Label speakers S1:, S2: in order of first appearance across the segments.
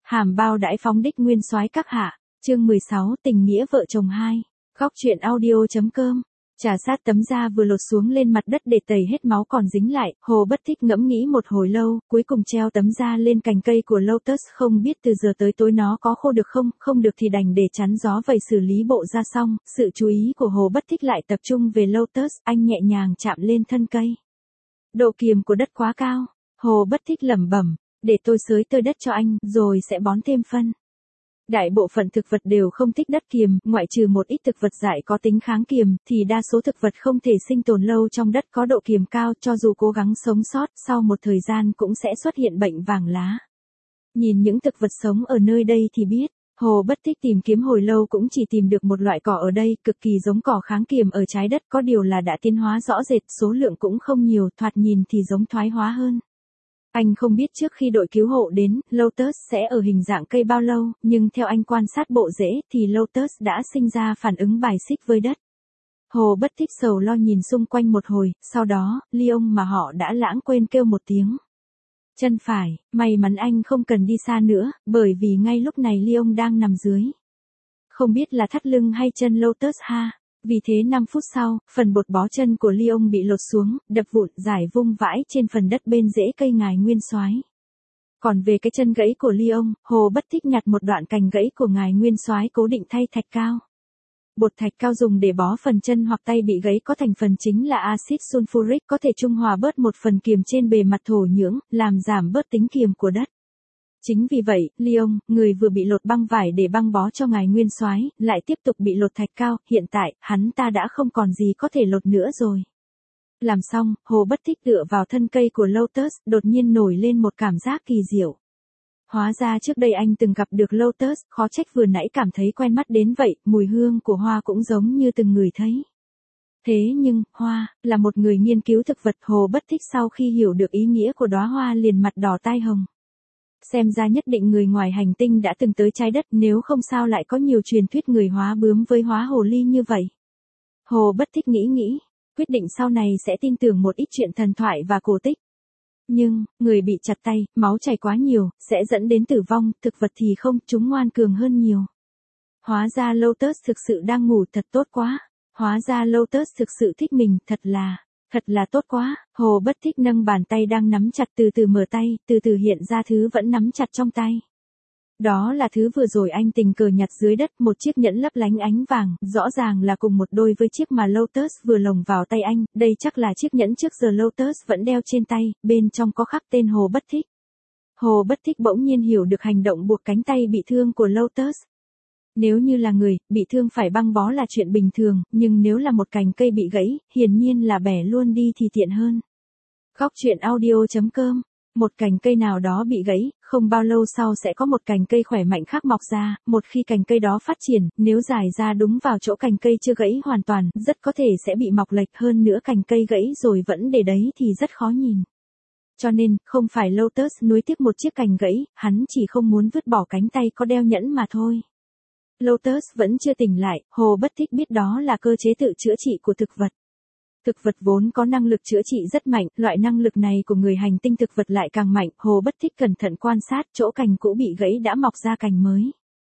S1: Hàm bao đãi phóng đích nguyên soái các hạ, chương 16 tình nghĩa vợ chồng 2, góc truyện audio.com. Trà sát tấm da vừa lột xuống lên mặt đất để tẩy hết máu còn dính lại, Hồ Bất Thích ngẫm nghĩ một hồi lâu, cuối cùng treo tấm da lên cành cây của Lotus, không biết từ giờ tới tối nó có khô được không, không được thì đành để chắn gió vậy xử lý bộ da xong, sự chú ý của Hồ Bất Thích lại tập trung về Lotus, anh nhẹ nhàng chạm lên thân cây. Độ kiềm của đất quá cao, Hồ Bất Thích lẩm bẩm, để tôi xới tơi đất cho anh, rồi sẽ bón thêm phân. Đại bộ phận thực vật đều không thích đất kiềm, ngoại trừ một ít thực vật dại có tính kháng kiềm, thì đa số thực vật không thể sinh tồn lâu trong đất có độ kiềm cao, cho dù cố gắng sống sót, sau một thời gian cũng sẽ xuất hiện bệnh vàng lá. Nhìn những thực vật sống ở nơi đây thì biết, Hồ Bất Thích tìm kiếm hồi lâu cũng chỉ tìm được một loại cỏ ở đây, cực kỳ giống cỏ kháng kiềm ở trái đất, có điều là đã tiến hóa rõ rệt, số lượng cũng không nhiều, thoạt nhìn thì giống thoái hóa hơn. Anh không biết trước khi đội cứu hộ đến, Lotus sẽ ở hình dạng cây bao lâu, nhưng theo anh quan sát bộ rễ thì Lotus đã sinh ra phản ứng bài xích với đất. Hồ Bất Thích sầu lo nhìn xung quanh một hồi, sau đó, Leon mà họ đã lãng quên kêu một tiếng. Chân phải, may mắn anh không cần đi xa nữa, bởi vì ngay lúc này Leon đang nằm dưới. Không biết là thắt lưng hay chân Lotus ha. Vì thế 5 phút sau, phần bột bó chân của Leon bị lột xuống, đập vụn, rải vung vãi trên phần đất bên rễ cây ngài nguyên soái. Còn về cái chân gãy của Leon, Hồ Bất Thích nhặt một đoạn cành gãy của ngài nguyên soái cố định thay thạch cao. Bột thạch cao dùng để bó phần chân hoặc tay bị gãy có thành phần chính là axit sulfuric, có thể trung hòa bớt một phần kiềm trên bề mặt thổ nhưỡng, làm giảm bớt tính kiềm của đất. Chính vì vậy, Leon, người vừa bị lột băng vải để băng bó cho ngài nguyên soái, lại tiếp tục bị lột thạch cao, hiện tại, hắn ta đã không còn gì có thể lột nữa rồi. Làm xong, Hồ Bất Thích tựa vào thân cây của Lotus, đột nhiên nổi lên một cảm giác kỳ diệu. Hóa ra trước đây anh từng gặp được Lotus, khó trách vừa nãy cảm thấy quen mắt đến vậy, mùi hương của hoa cũng giống như từng người thấy. Thế nhưng, hoa, là một người nghiên cứu thực vật, Hồ Bất Thích sau khi hiểu được ý nghĩa của đóa hoa liền mặt đỏ tai hồng. Xem ra nhất định người ngoài hành tinh đã từng tới trái đất, nếu không sao lại có nhiều truyền thuyết người hóa bướm với hóa hồ ly như vậy. Hồ Bất Thích nghĩ, quyết định sau này sẽ tin tưởng một ít chuyện thần thoại và cổ tích. Nhưng, người bị chặt tay, máu chảy quá nhiều, sẽ dẫn đến tử vong, thực vật thì không, chúng ngoan cường hơn nhiều. Hóa ra Lotus thực sự đang ngủ, thật tốt quá. Hóa ra Lotus thực sự thích mình, thật là tốt quá. Hồ Bất Thích nâng bàn tay đang nắm chặt từ từ mở tay, từ từ hiện ra thứ vẫn nắm chặt trong tay. Đó là thứ vừa rồi anh tình cờ nhặt dưới đất, một chiếc nhẫn lấp lánh ánh vàng, rõ ràng là cùng một đôi với chiếc mà Lotus vừa lồng vào tay anh, đây chắc là chiếc nhẫn trước giờ Lotus vẫn đeo trên tay, bên trong có khắc tên Hồ Bất Thích. Hồ Bất Thích bỗng nhiên hiểu được hành động buộc cánh tay bị thương của Lotus. Nếu như là người, bị thương phải băng bó là chuyện bình thường, nhưng nếu là một cành cây bị gãy, hiển nhiên là bẻ luôn đi thì tiện hơn. Góc truyện audio.com. Một cành cây nào đó bị gãy, không bao lâu sau sẽ có một cành cây khỏe mạnh khác mọc ra, một khi cành cây đó phát triển, nếu dài ra đúng vào chỗ cành cây chưa gãy hoàn toàn, rất có thể sẽ bị mọc lệch, hơn nữa cành cây gãy rồi vẫn để đấy thì rất khó nhìn. Cho nên, không phải Lotus nuối tiếc một chiếc cành gãy, hắn chỉ không muốn vứt bỏ cánh tay có đeo nhẫn mà thôi. Lotus vẫn chưa tỉnh lại, Hồ Bất Thích biết đó là cơ chế tự chữa trị của thực vật. Thực vật vốn có năng lực chữa trị rất mạnh, loại năng lực này của người hành tinh thực vật lại càng mạnh, Hồ Bất Thích cẩn thận quan sát, chỗ cành cũ bị gãy đã mọc ra cành mới.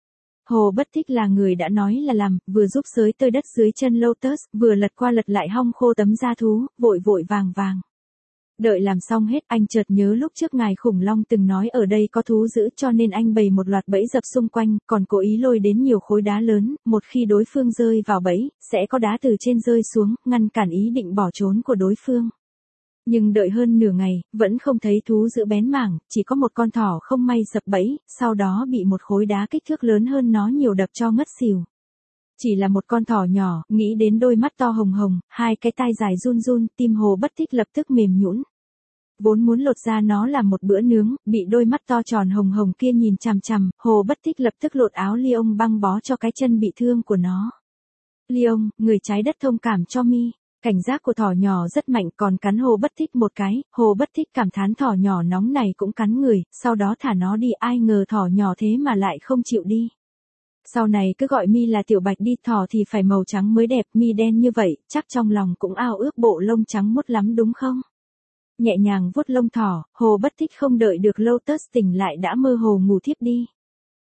S1: Hồ Bất Thích là người đã nói là làm, vừa giúp xới tơi đất dưới chân Lotus, vừa lật qua lật lại hong khô tấm da thú, vội vàng. Đợi làm xong hết, anh chợt nhớ lúc trước ngài khủng long từng nói ở đây có thú dữ, cho nên anh bày một loạt bẫy dập xung quanh, còn cố ý lôi đến nhiều khối đá lớn, một khi đối phương rơi vào bẫy, sẽ có đá từ trên rơi xuống, ngăn cản ý định bỏ trốn của đối phương. Nhưng đợi hơn nửa ngày, vẫn không thấy thú dữ bén mảng, chỉ có một con thỏ không may sập bẫy, sau đó bị một khối đá kích thước lớn hơn nó nhiều đập cho ngất xỉu. Chỉ là một con thỏ nhỏ, nghĩ đến đôi mắt to hồng hồng, hai cái tai dài run, tim Hồ Bất Thích lập tức mềm nhũn. Vốn muốn lột ra nó làm một bữa nướng, bị đôi mắt to tròn hồng hồng kia nhìn chằm chằm, Hồ Bất Thích lập tức lột áo Leon băng bó cho cái chân bị thương của nó. Leon, người trái đất thông cảm cho mi. Cảnh giác của thỏ nhỏ rất mạnh, còn cắn Hồ Bất Thích một cái, Hồ Bất Thích cảm thán thỏ nhỏ nóng này cũng cắn người, sau đó thả nó đi, ai ngờ thỏ nhỏ thế mà lại không chịu đi. Sau này cứ gọi mi là tiểu bạch đi, thỏ thì phải màu trắng mới đẹp, mi đen như vậy, chắc trong lòng cũng ao ước bộ lông trắng muốt lắm đúng không? Nhẹ nhàng vuốt lông thỏ, Hồ Bất Thích không đợi được Lotus tỉnh lại đã mơ hồ ngủ thiếp đi.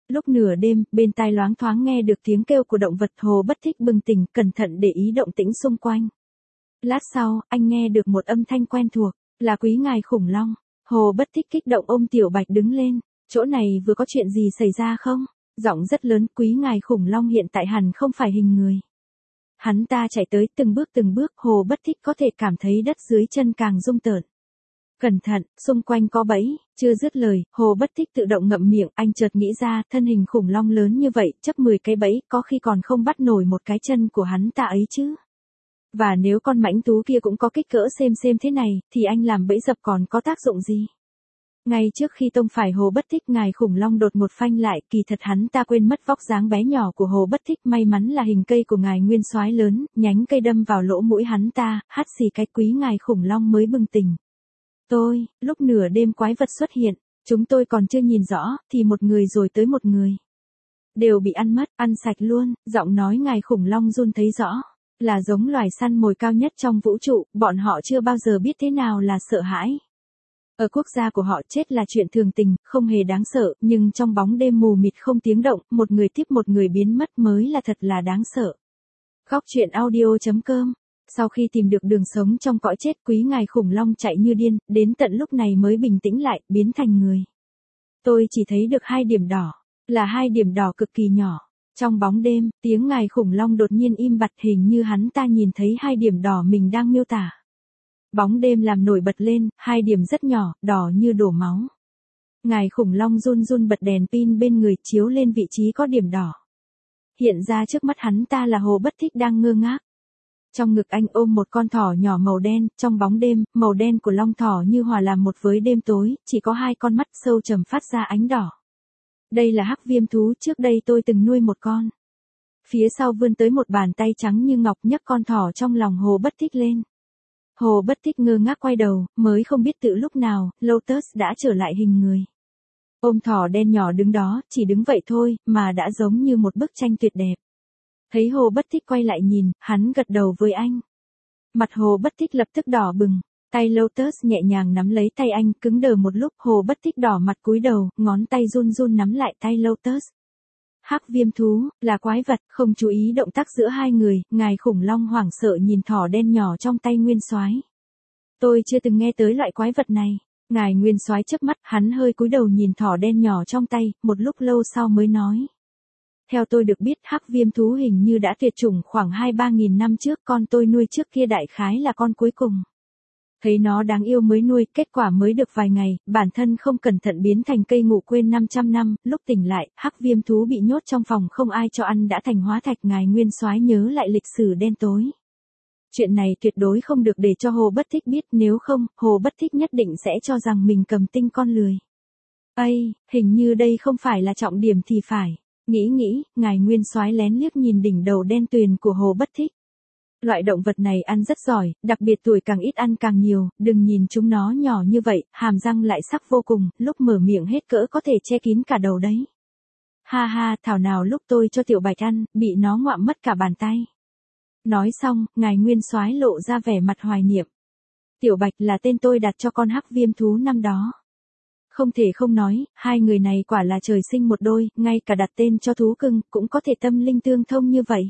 S1: Lúc nửa đêm, bên tai loáng thoáng nghe được tiếng kêu của động vật. Hồ Bất Thích bừng tỉnh, cẩn thận để ý động tĩnh xung quanh. Lát sau, anh nghe được một âm thanh quen thuộc, là Quý Ngài Khủng Long. Hồ Bất Thích kích động ôm Tiểu Bạch đứng lên. Chỗ này vừa có chuyện gì xảy ra không? Giọng rất lớn. Quý Ngài Khủng Long hiện tại hẳn không phải hình người. Hắn ta chạy tới từng bước, Hồ Bất Thích có thể cảm thấy đất dưới chân càng rung tởn. Cẩn thận, xung quanh có bẫy. Chưa dứt lời, Hồ Bất Thích tự động ngậm miệng. Anh chợt nghĩ ra, thân hình khủng long lớn như vậy, chấp 10 cái bẫy, có khi còn không bắt nổi một cái chân của hắn ta ấy chứ. Và nếu con mãnh thú kia cũng có kích cỡ xem thế này, thì anh làm bẫy dập còn có tác dụng gì? Ngay trước khi tông phải Hồ Bất Thích, Ngài Khủng Long đột ngột phanh lại. Kỳ thật hắn ta quên mất vóc dáng bé nhỏ của Hồ Bất Thích. May mắn là hình cây của Ngài Nguyên Soái lớn, nhánh cây đâm vào lỗ mũi hắn ta, hắt xì cái. Quý Ngài Khủng Long mới bừng tỉnh. Lúc nửa đêm quái vật xuất hiện, chúng tôi còn chưa nhìn rõ, thì một người rồi tới một người. Đều bị ăn mất, ăn sạch luôn. Giọng nói Ngài Khủng Long run thấy rõ. Là giống loài săn mồi cao nhất trong vũ trụ, bọn họ chưa bao giờ biết thế nào là sợ hãi. Ở quốc gia của họ, chết là chuyện thường tình, không hề đáng sợ, nhưng trong bóng đêm mù mịt không tiếng động, một người tiếp một người biến mất mới là thật là đáng sợ. Góc truyện audio.com. Sau khi tìm được đường sống trong cõi chết, Quý Ngài Khủng Long chạy như điên, đến tận lúc này mới bình tĩnh lại, biến thành người. Tôi chỉ thấy được 2 điểm đỏ, là 2 điểm đỏ cực kỳ nhỏ. Trong bóng đêm, tiếng Ngài Khủng Long đột nhiên im bặt, hình như hắn ta nhìn thấy 2 điểm đỏ mình đang miêu tả. Bóng đêm làm nổi bật lên, 2 điểm rất nhỏ, đỏ như đổ máu. Ngài Khủng Long run bật đèn pin bên người, chiếu lên vị trí có điểm đỏ. Hiện ra trước mắt hắn ta là Hồ Bất Thích đang ngơ ngác. Trong ngực anh ôm một con thỏ nhỏ màu đen. Trong bóng đêm, màu đen của long thỏ như hòa làm một với đêm tối, chỉ có 2 con mắt sâu trầm phát ra ánh đỏ. Đây là hắc viêm thú, trước đây tôi từng nuôi một con. Phía sau vươn tới một bàn tay trắng như ngọc, nhấc con thỏ trong lòng Hồ Bất Thích lên. Hồ Bất Thích ngơ ngác quay đầu, mới không biết từ lúc nào, Lotus đã trở lại hình người. Ôm thỏ đen nhỏ đứng đó, chỉ đứng vậy thôi, mà đã giống như một bức tranh tuyệt đẹp. Thấy Hồ Bất Thích quay lại nhìn, hắn gật đầu với anh. Mặt Hồ Bất Thích lập tức đỏ bừng, tay Lotus nhẹ nhàng nắm lấy tay anh, cứng đờ một lúc. Hồ Bất Thích đỏ mặt cúi đầu, ngón tay run nắm lại tay Lotus. Hắc viêm thú, là quái vật, không chú ý động tác giữa 2 người. Ngài Khủng Long hoảng sợ nhìn thỏ đen nhỏ trong tay Nguyên Soái. Tôi chưa từng nghe tới loại quái vật này. Ngài Nguyên Soái chớp mắt, hắn hơi cúi đầu nhìn thỏ đen nhỏ trong tay, một lúc lâu sau mới nói. Theo tôi được biết, hắc viêm thú hình như đã tuyệt chủng khoảng 2-3 nghìn năm trước, con tôi nuôi trước kia đại khái là con cuối cùng. Thấy nó đáng yêu mới nuôi, kết quả mới được vài ngày, bản thân không cẩn thận biến thành cây ngủ quên 500 năm, lúc tỉnh lại, hắc viêm thú bị nhốt trong phòng không ai cho ăn đã thành hóa thạch. Ngài Nguyên Soái nhớ lại lịch sử đen tối. Chuyện này tuyệt đối không được để cho Hồ Bất Thích biết, nếu không, Hồ Bất Thích nhất định sẽ cho rằng mình cầm tinh con lười. Hình như đây không phải là trọng điểm thì phải. Nghĩ, Ngài Nguyên Soái lén liếc nhìn đỉnh đầu đen tuyền của Hồ Bất Thích. Loại động vật này ăn rất giỏi, đặc biệt tuổi càng ít ăn càng nhiều, đừng nhìn chúng nó nhỏ như vậy, hàm răng lại sắc vô cùng, lúc mở miệng hết cỡ có thể che kín cả đầu đấy. Ha, thảo nào lúc tôi cho Tiểu Bạch ăn, bị nó ngoạm mất cả bàn tay. Nói xong, Ngài Nguyên Soái lộ ra vẻ mặt hoài niệm. Tiểu Bạch là tên tôi đặt cho con hắc viêm thú năm đó. Không thể không nói, 2 người này quả là trời sinh một đôi, ngay cả đặt tên cho thú cưng, cũng có thể tâm linh tương thông như vậy.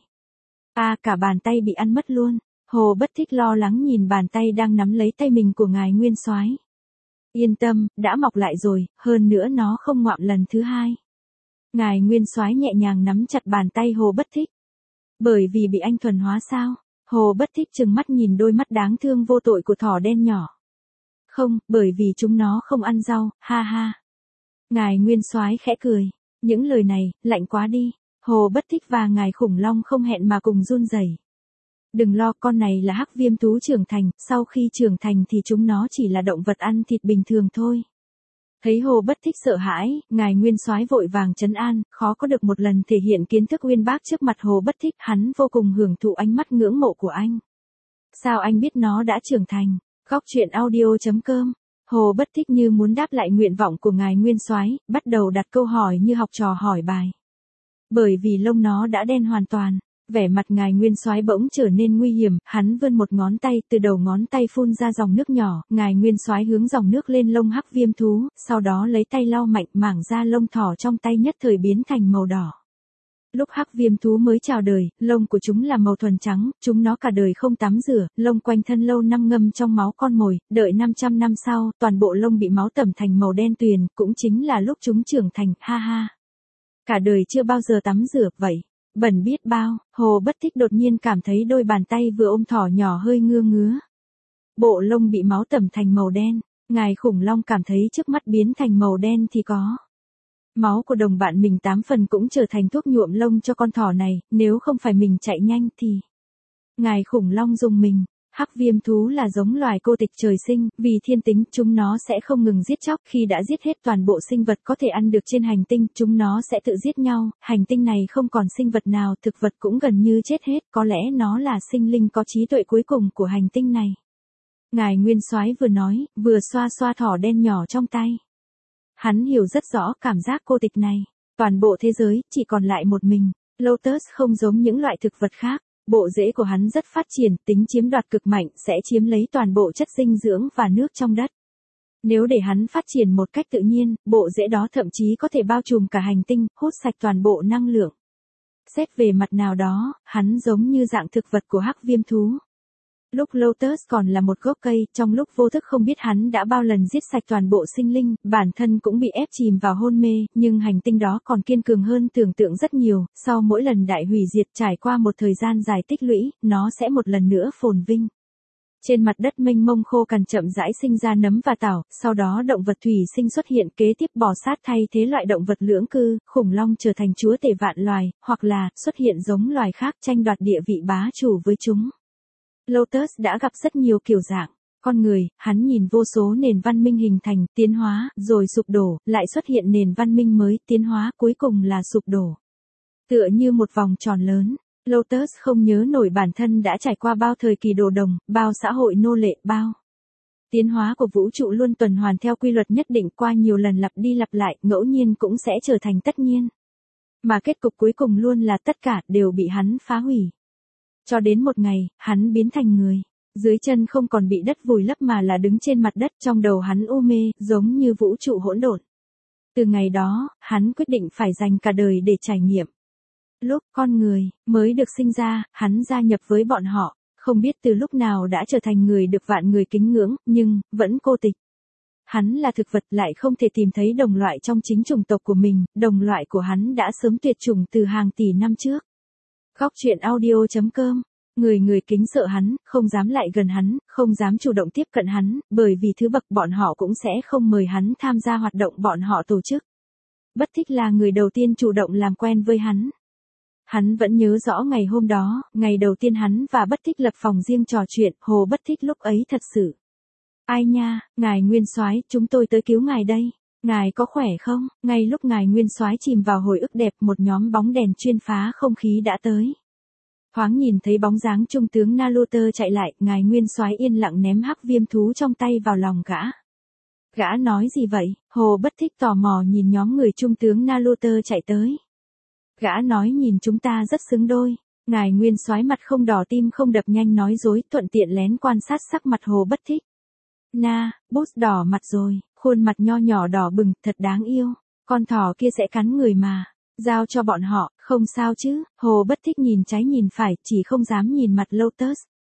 S1: Cả bàn tay bị ăn mất luôn. Hồ Bất Thích lo lắng nhìn bàn tay đang nắm lấy tay mình của Ngài Nguyên Soái. Yên tâm, đã mọc lại rồi, hơn nữa nó không ngoạm lần thứ 2. Ngài Nguyên Soái nhẹ nhàng nắm chặt bàn tay Hồ Bất Thích. Bởi vì bị anh thuần hóa sao? Hồ Bất Thích trừng mắt nhìn đôi mắt đáng thương vô tội của thỏ đen nhỏ. Không, bởi vì chúng nó không ăn rau, ha. Ngài Nguyên Soái khẽ cười. Những lời này, lạnh quá đi. Hồ Bất Thích và Ngài Khủng Long không hẹn mà cùng run rẩy. Đừng lo, con này là hắc viêm thú trưởng thành, sau khi trưởng thành thì chúng nó chỉ là động vật ăn thịt bình thường thôi. Thấy Hồ Bất Thích sợ hãi, Ngài Nguyên Soái vội vàng trấn an, khó có được một lần thể hiện kiến thức uyên bác trước mặt Hồ Bất Thích, hắn vô cùng hưởng thụ ánh mắt ngưỡng mộ của anh. Sao anh biết nó đã trưởng thành? Góc truyện audio.com. Hồ Bất Thích như muốn đáp lại nguyện vọng của Ngài Nguyên Soái, bắt đầu đặt câu hỏi như học trò hỏi bài. Bởi vì lông nó đã đen hoàn toàn, Vẻ mặt ngài nguyên soái bỗng trở nên nguy hiểm, hắn vươn một ngón tay, từ đầu ngón tay phun ra dòng nước nhỏ, ngài nguyên soái hướng dòng nước lên lông hắc viêm thú, sau đó lấy tay lau mạnh, mảng da lông thỏ trong tay nhất thời biến thành màu đỏ. Lúc hắc viêm thú mới chào đời, lông của chúng là màu thuần trắng, chúng nó cả đời không tắm rửa, lông quanh thân lâu năm ngâm trong máu con mồi, đợi 500 năm sau, toàn bộ lông bị máu tẩm thành màu đen tuyền, cũng chính là lúc chúng trưởng thành, ha ha. Cả đời chưa bao giờ tắm rửa, vậy. Bẩn biết bao, Hồ Bất Thích đột nhiên cảm thấy đôi bàn tay vừa ôm thỏ nhỏ hơi ngứa ngứa. Bộ lông bị máu tẩm thành màu đen, ngài khủng long cảm thấy trước mắt biến thành màu đen thì có. Máu của đồng bạn mình 8 phần cũng trở thành thuốc nhuộm lông cho con thỏ này, nếu không phải mình chạy nhanh thì. Ngài khủng long dùng mình. Hắc viêm thú là giống loài cô tịch trời sinh, vì thiên tính chúng nó sẽ không ngừng giết chóc, khi đã giết hết toàn bộ sinh vật có thể ăn được trên hành tinh, chúng nó sẽ tự giết nhau, hành tinh này không còn sinh vật nào, thực vật cũng gần như chết hết, có lẽ nó là sinh linh có trí tuệ cuối cùng của hành tinh này. Ngài nguyên soái vừa nói, vừa xoa xoa thỏ đen nhỏ trong tay. Hắn hiểu rất rõ cảm giác cô tịch này, toàn bộ thế giới chỉ còn lại một mình. Lotus không giống những loại thực vật khác. Bộ rễ của hắn rất phát triển, tính chiếm đoạt cực mạnh, sẽ chiếm lấy toàn bộ chất dinh dưỡng và nước trong đất. Nếu để hắn phát triển một cách tự nhiên, bộ rễ đó thậm chí có thể bao trùm cả hành tinh, hút sạch toàn bộ năng lượng. Xét về mặt nào đó, hắn giống như dạng thực vật của hắc viêm thú. Lúc Lotus còn là một gốc cây, trong lúc vô thức không biết hắn đã bao lần giết sạch toàn bộ sinh linh, bản thân cũng bị ép chìm vào hôn mê, nhưng hành tinh đó còn kiên cường hơn tưởng tượng rất nhiều, sau mỗi lần đại hủy diệt trải qua một thời gian dài tích lũy, nó sẽ một lần nữa phồn vinh. Trên mặt đất mênh mông khô cằn chậm rãi sinh ra nấm và tảo, sau đó động vật thủy sinh xuất hiện, kế tiếp bò sát thay thế loại động vật lưỡng cư, khủng long trở thành chúa tể vạn loài, hoặc là xuất hiện giống loài khác tranh đoạt địa vị bá chủ với chúng. Lotus đã gặp rất nhiều kiểu dạng. Con người, hắn nhìn vô số nền văn minh hình thành, tiến hóa, rồi sụp đổ, lại xuất hiện nền văn minh mới, tiến hóa, cuối cùng là sụp đổ. Tựa như một vòng tròn lớn, Lotus không nhớ nổi bản thân đã trải qua bao thời kỳ đồ đồng, bao xã hội nô lệ, bao. Tiến hóa của vũ trụ luôn tuần hoàn theo quy luật nhất định qua nhiều lần lặp đi lặp lại, ngẫu nhiên cũng sẽ trở thành tất nhiên. Mà kết cục cuối cùng luôn là tất cả đều bị hắn phá hủy. Cho đến một ngày, hắn biến thành người. Dưới chân không còn bị đất vùi lấp mà là đứng trên mặt đất, trong đầu hắn u mê, giống như vũ trụ hỗn độn. Từ ngày đó, hắn quyết định phải dành cả đời để trải nghiệm. Lúc con người mới được sinh ra, hắn gia nhập với bọn họ, không biết từ lúc nào đã trở thành người được vạn người kính ngưỡng, nhưng vẫn cô tịch. Hắn là thực vật lại không thể tìm thấy đồng loại trong chính chủng tộc của mình, đồng loại của hắn đã sớm tuyệt chủng từ hàng tỷ năm trước. Góc truyện audio.com. Người kính sợ hắn, không dám lại gần hắn, không dám chủ động tiếp cận hắn, bởi vì thứ bậc bọn họ cũng sẽ không mời hắn tham gia hoạt động bọn họ tổ chức. Bất Thích là người đầu tiên chủ động làm quen với hắn. Hắn vẫn nhớ rõ ngày hôm đó, ngày đầu tiên hắn và Bất Thích lập phòng riêng trò chuyện, Hồ Bất Thích lúc ấy thật sự. Ai nha, ngài nguyên soái, chúng tôi tới cứu ngài đây. Ngài có khỏe không? Ngay lúc ngài nguyên soái chìm vào hồi ức đẹp, một nhóm bóng đèn chuyên phá không khí đã tới. Thoáng nhìn thấy bóng dáng trung tướng Naruto chạy lại, ngài nguyên soái yên lặng ném hắc viêm thú trong tay vào lòng gã. Gã nói gì vậy? Hồ Bất Thích tò mò nhìn nhóm người trung tướng Naruto chạy tới. Gã nói nhìn chúng ta rất xứng đôi. Ngài nguyên soái mặt không đỏ tim không đập nhanh nói dối, thuận tiện lén quan sát sắc mặt Hồ Bất Thích. Boss đỏ mặt rồi, khuôn mặt nho nhỏ đỏ bừng, thật đáng yêu. Con thỏ kia sẽ cắn người mà. Giao cho bọn họ, không sao chứ. Hồ Bất Thích nhìn trái nhìn phải, chỉ không dám nhìn mặt Lotus.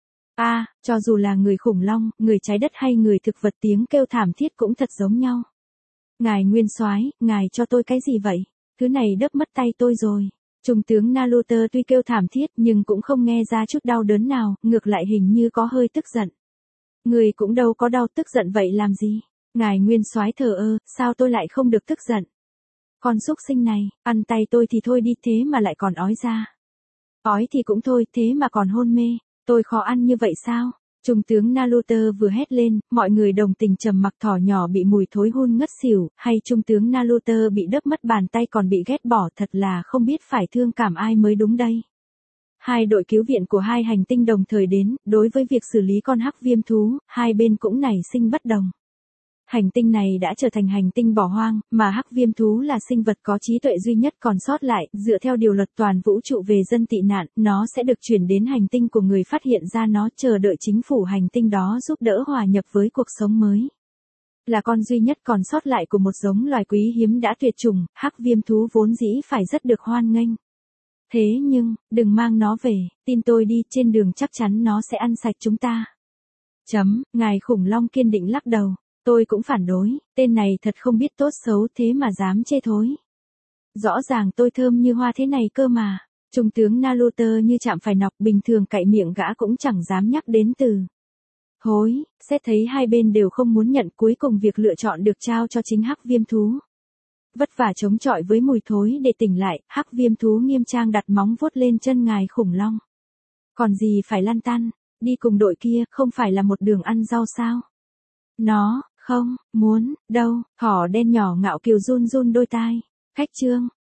S1: Cho dù là người khủng long, người trái đất hay người thực vật, tiếng kêu thảm thiết cũng thật giống nhau. Ngài nguyên soái, ngài cho tôi cái gì vậy? Thứ này đớp mất tay tôi rồi. Trung tướng Naruto tuy kêu thảm thiết nhưng cũng không nghe ra chút đau đớn nào, ngược lại hình như có hơi tức giận. Người cũng đâu có đau, tức giận vậy làm gì? Ngài nguyên soái thờ ơ, sao tôi lại không được tức giận? Con súc sinh này, ăn tay tôi thì thôi đi, thế mà lại còn ói ra. Ói thì cũng thôi, thế mà còn hôn mê. Tôi khó ăn như vậy sao? Trung tướng Naruto vừa hét lên, mọi người đồng tình trầm mặc. Thỏ nhỏ bị mùi thối hun ngất xỉu, hay trung tướng Naruto bị đớp mất bàn tay còn bị ghét bỏ, thật là không biết phải thương cảm ai mới đúng đây. Hai đội cứu viện của hai hành tinh đồng thời đến, đối với việc xử lý con hắc viêm thú, hai bên cũng nảy sinh bất đồng. Hành tinh này đã trở thành hành tinh bỏ hoang, mà hắc viêm thú là sinh vật có trí tuệ duy nhất còn sót lại, dựa theo điều luật toàn vũ trụ về dân tị nạn, nó sẽ được chuyển đến hành tinh của người phát hiện ra nó, chờ đợi chính phủ hành tinh đó giúp đỡ hòa nhập với cuộc sống mới. Là con duy nhất còn sót lại của một giống loài quý hiếm đã tuyệt chủng, hắc viêm thú vốn dĩ phải rất được hoan nghênh. Thế nhưng, đừng mang nó về, tin tôi đi, trên đường chắc chắn nó sẽ ăn sạch chúng ta. Ngài khủng long kiên định lắc đầu. Tôi cũng phản đối, tên này thật không biết tốt xấu thế mà dám chê thối. Rõ ràng tôi thơm như hoa thế này cơ mà. Trung tướng Naruto như chạm phải nọc, bình thường cậy miệng gã cũng chẳng dám nhắc đến từ thối. Xét thấy hai bên đều không muốn nhận, cuối cùng việc lựa chọn được trao cho chính hắc viêm thú. Vất vả chống chọi với mùi thối để tỉnh lại, hắc viêm thú nghiêm trang đặt móng vuốt lên chân ngài khủng long. Còn gì phải lăn tăn, đi cùng đội kia, không phải là một đường ăn rau sao? Nó, không, muốn, đâu, thỏ đen nhỏ ngạo kiều run run đôi tai. Khách trương,